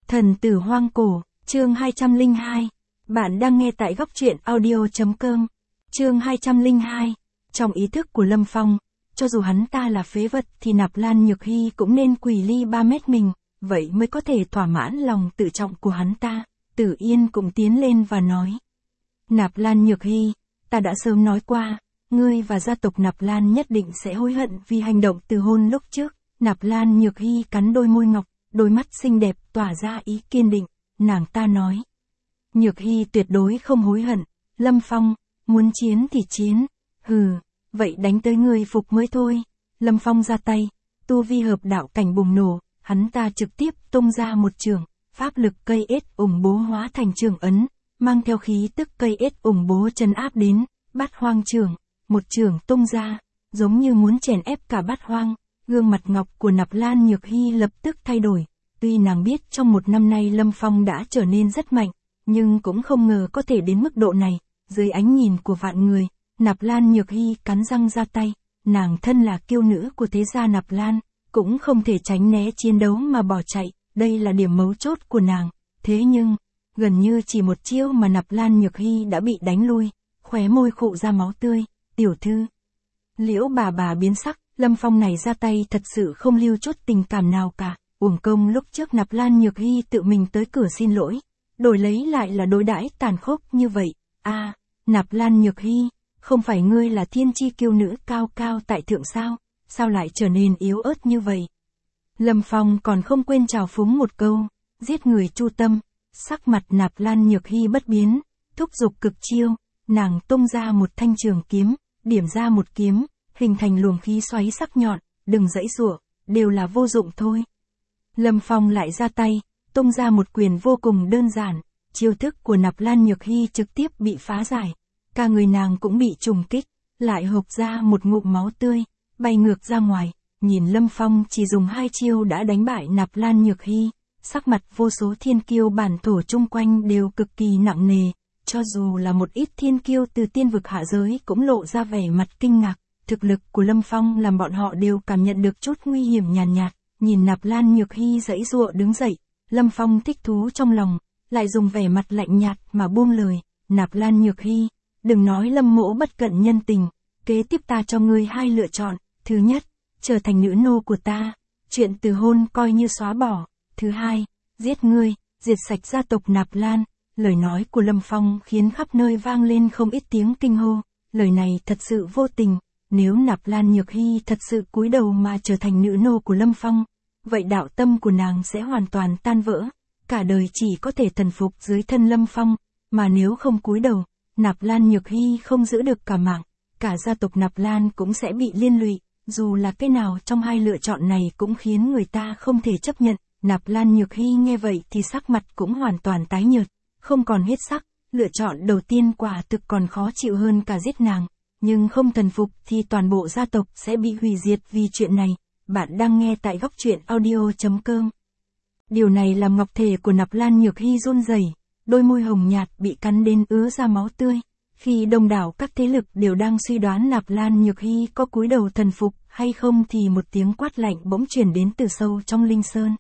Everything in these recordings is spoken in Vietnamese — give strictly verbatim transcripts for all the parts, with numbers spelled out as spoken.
Thần tử hoang cổ, chương hai trăm lẻ hai. Bạn đang nghe tại góc truyện audio.com. Chương hai trăm lẻ hai. Trong ý thức của Lâm Phong, cho dù hắn ta là phế vật thì Nạp Lan Nhược Hy cũng nên quỳ ly ba mét mình, vậy mới có thể thỏa mãn lòng tự trọng của hắn ta. Tử Yên cũng tiến lên và nói. Nạp Lan Nhược Hy, ta đã sớm nói qua, ngươi và gia tộc Nạp Lan nhất định sẽ hối hận vì hành động từ hôn lúc trước. Nạp Lan Nhược Hy cắn đôi môi ngọc, đôi mắt xinh đẹp tỏa ra ý kiên định, nàng ta nói. Nhược Hy tuyệt đối không hối hận, Lâm Phong, muốn chiến thì chiến, hừ, vậy đánh tới người phục mới thôi. Lâm Phong ra tay, tu vi hợp đạo cảnh bùng nổ, hắn ta trực tiếp tung ra một trường, pháp lực cây ết ủng bố hóa thành trường ấn, mang theo khí tức cây ết ủng bố trấn áp đến, bát hoang trường, một trường tung ra, giống như muốn chèn ép cả bát hoang. Gương mặt ngọc của Nạp Lan Nhược Hy lập tức thay đổi, tuy nàng biết trong một năm nay Lâm Phong đã trở nên rất mạnh, nhưng cũng không ngờ có thể đến mức độ này. Dưới ánh nhìn của vạn người, Nạp Lan Nhược Hy cắn răng ra tay, nàng thân là kiêu nữ của thế gia Nạp Lan, cũng không thể tránh né chiến đấu mà bỏ chạy, đây là điểm mấu chốt của nàng. Thế nhưng, gần như chỉ một chiêu mà Nạp Lan Nhược Hy đã bị đánh lui, khóe môi khụ ra máu tươi. Tiểu thư, Liễu bà bà biến sắc. Lâm Phong này ra tay thật sự không lưu chút tình cảm nào cả, uổng công lúc trước Nạp Lan Nhược Hy tự mình tới cửa xin lỗi, đổi lấy lại là đối đãi tàn khốc như vậy. A, à, Nạp Lan Nhược Hy, không phải ngươi là thiên chi kiêu nữ cao cao tại thượng sao, sao lại trở nên yếu ớt như vậy? Lâm Phong còn không quên trào phúng một câu, giết người chu tâm, sắc mặt Nạp Lan Nhược Hy bất biến, thúc giục cực chiêu, nàng tung ra một thanh trường kiếm, điểm ra một kiếm, hình thành luồng khí xoáy sắc nhọn, đừng giãy giụa, đều là vô dụng thôi. Lâm Phong lại ra tay, tung ra một quyền vô cùng đơn giản, chiêu thức của Nạp Lan Nhược Hy trực tiếp bị phá giải, cả người nàng cũng bị trùng kích, lại hộc ra một ngụm máu tươi, bay ngược ra ngoài. Nhìn Lâm Phong chỉ dùng hai chiêu đã đánh bại Nạp Lan Nhược Hy, sắc mặt vô số thiên kiêu bản thổ chung quanh đều cực kỳ nặng nề, cho dù là một ít thiên kiêu từ tiên vực hạ giới cũng lộ ra vẻ mặt kinh ngạc. Thực lực của Lâm Phong làm bọn họ đều cảm nhận được chút nguy hiểm nhàn nhạt, nhạt, nhìn Nạp Lan Nhược Hy giãy giụa đứng dậy, Lâm Phong thích thú trong lòng, lại dùng vẻ mặt lạnh nhạt mà buông lời, Nạp Lan Nhược Hy, đừng nói Lâm mỗ bất cận nhân tình, kế tiếp ta cho ngươi hai lựa chọn, thứ nhất, trở thành nữ nô của ta, chuyện từ hôn coi như xóa bỏ, thứ hai, giết ngươi, diệt sạch gia tộc Nạp Lan. Lời nói của Lâm Phong khiến khắp nơi vang lên không ít tiếng kinh hô, lời này thật sự vô tình. Nếu Nạp Lan Nhược Hy thật sự cúi đầu mà trở thành nữ nô của Lâm Phong, vậy đạo tâm của nàng sẽ hoàn toàn tan vỡ, cả đời chỉ có thể thần phục dưới thân Lâm Phong, mà nếu không cúi đầu, Nạp Lan Nhược Hy không giữ được cả mạng, cả gia tộc Nạp Lan cũng sẽ bị liên lụy, dù là cái nào trong hai lựa chọn này cũng khiến người ta không thể chấp nhận. Nạp Lan Nhược Hy nghe vậy thì sắc mặt cũng hoàn toàn tái nhợt, không còn huyết sắc, lựa chọn đầu tiên quả thực còn khó chịu hơn cả giết nàng. Nhưng không thần phục thì toàn bộ gia tộc sẽ bị hủy diệt vì chuyện này. Bạn đang nghe tại góc truyện audio.com. Điều này làm ngọc thể của Nạp Lan Nhược Hy run rẩy, đôi môi hồng nhạt bị cắn đến ứa ra máu tươi. Khi đông đảo các thế lực đều đang suy đoán Nạp Lan Nhược Hy có cúi đầu thần phục hay không thì một tiếng quát lạnh bỗng truyền đến từ sâu trong linh sơn.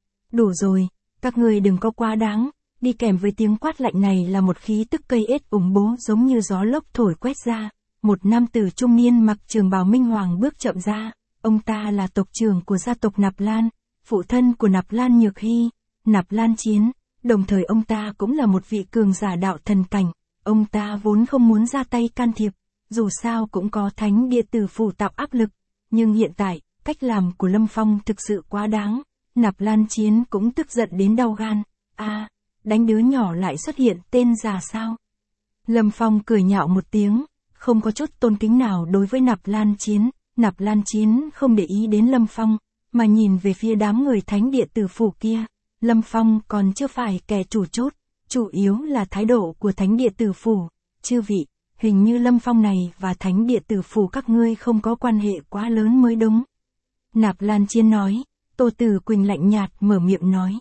Đủ rồi, các người đừng có quá đáng. Đi kèm với tiếng quát lạnh này là một khí tức cây ết ủng bố giống như gió lốc thổi quét ra. Một nam tử trung niên mặc trường bào minh hoàng bước chậm ra, ông ta là tộc trưởng của gia tộc Nạp Lan, phụ thân của Nạp Lan Nhược Hy, Nạp Lan Chiến, đồng thời ông ta cũng là một vị cường giả đạo thần cảnh, ông ta vốn không muốn ra tay can thiệp, dù sao cũng có thánh địa tử phủ tạo áp lực, nhưng hiện tại, cách làm của Lâm Phong thực sự quá đáng, Nạp Lan Chiến cũng tức giận đến đau gan, a, à, đánh đứa nhỏ lại xuất hiện tên già sao? Lâm Phong cười nhạo một tiếng. Không có chút tôn kính nào đối với Nạp Lan Chiến, Nạp Lan Chiến không để ý đến Lâm Phong, mà nhìn về phía đám người thánh địa tử phủ kia. Lâm Phong còn chưa phải kẻ chủ chốt, chủ yếu là thái độ của thánh địa tử phủ. Chư vị, hình như Lâm Phong này và thánh địa tử phủ các ngươi không có quan hệ quá lớn mới đúng. Nạp Lan Chiến nói, Tô Tử Quỳnh lạnh nhạt mở miệng nói.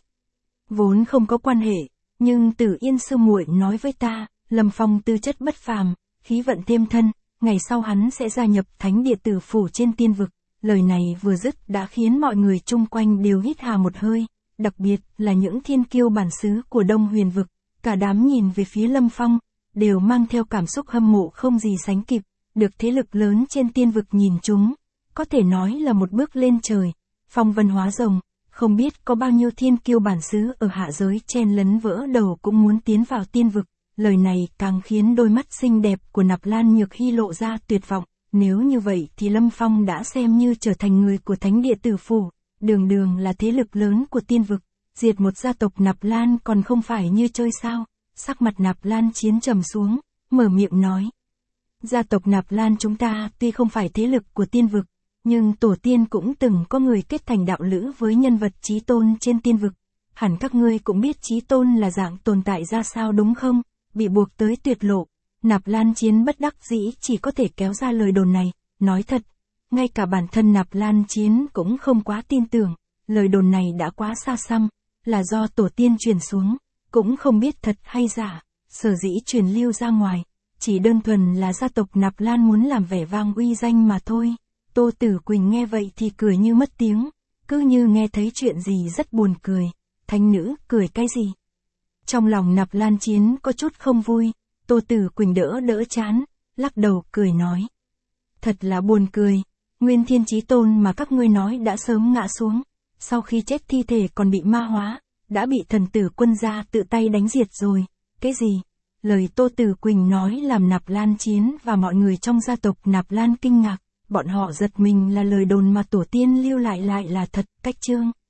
Vốn không có quan hệ, nhưng Tử Yên sư muội nói với ta, Lâm Phong tư chất bất phàm, khí vận thêm thân, ngày sau hắn sẽ gia nhập thánh địa tử phủ trên tiên vực. Lời này vừa dứt đã khiến mọi người chung quanh đều hít hà một hơi, đặc biệt là những thiên kiêu bản xứ của Đông Huyền vực, cả đám nhìn về phía Lâm Phong, đều mang theo cảm xúc hâm mộ không gì sánh kịp, được thế lực lớn trên tiên vực nhìn chúng, có thể nói là một bước lên trời, phong vân hóa rồng, không biết có bao nhiêu thiên kiêu bản xứ ở hạ giới chen lấn vỡ đầu cũng muốn tiến vào tiên vực, lời này càng khiến đôi mắt xinh đẹp của Nạp Lan Nhược Hy lộ ra tuyệt vọng, nếu như vậy thì Lâm Phong đã xem như trở thành người của Thánh Địa Tử Phủ, đường đường là thế lực lớn của tiên vực, diệt một gia tộc Nạp Lan còn không phải như chơi sao, sắc mặt Nạp Lan Chiến trầm xuống, mở miệng nói. Gia tộc Nạp Lan chúng ta tuy không phải thế lực của tiên vực, nhưng tổ tiên cũng từng có người kết thành đạo lữ với nhân vật chí tôn trên tiên vực. Hẳn các ngươi cũng biết chí tôn là dạng tồn tại ra sao đúng không? Bị buộc tới tuyệt lộ. Nạp Lan Chiến bất đắc dĩ chỉ có thể kéo ra lời đồn này. Nói thật, ngay cả bản thân Nạp Lan Chiến cũng không quá tin tưởng. Lời đồn này đã quá xa xăm, là do tổ tiên truyền xuống, cũng không biết thật hay giả. Sở dĩ truyền lưu ra ngoài, chỉ đơn thuần là gia tộc Nạp Lan muốn làm vẻ vang uy danh mà thôi. Tô Tử Quỳnh nghe vậy thì cười như mất tiếng, cứ như nghe thấy chuyện gì rất buồn cười. Thánh nữ, cười cái gì? Trong lòng Nạp Lan Chiến có chút không vui, Tô Tử Quỳnh đỡ đỡ chán, lắc đầu cười nói. Thật là buồn cười, Nguyên Thiên Chí Tôn mà các ngươi nói đã sớm ngã xuống, sau khi chết thi thể còn bị ma hóa, đã bị thần tử quân gia tự tay đánh diệt rồi. Cái gì? Lời Tô Tử Quỳnh nói làm Nạp Lan Chiến và mọi người trong gia tộc Nạp Lan kinh ngạc. Bọn họ giật mình là lời đồn mà tổ tiên lưu lại lại là thật. Cách chương